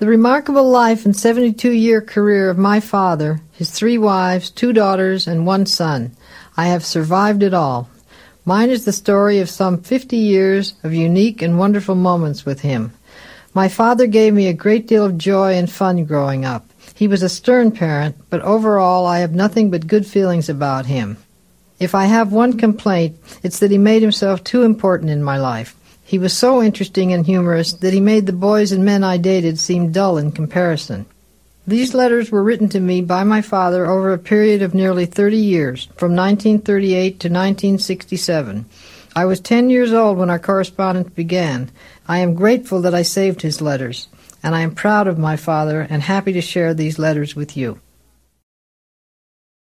The remarkable life and 72-year career of my father, his 3 wives, 2 daughters, and 1 son. I have survived it all. Mine is the story of some 50 years of unique and wonderful moments with him. My father gave me a great deal of joy and fun growing up. He was a stern parent, but overall I have nothing but good feelings about him. If I have one complaint, it's that he made himself too important in my life. He was so interesting and humorous that he made the boys and men I dated seem dull in comparison. These letters were written to me by my father over a period of nearly 30 years, from 1938 to 1967. I was 10 years old when our correspondence began. I am grateful that I saved his letters, and I am proud of my father and happy to share these letters with you.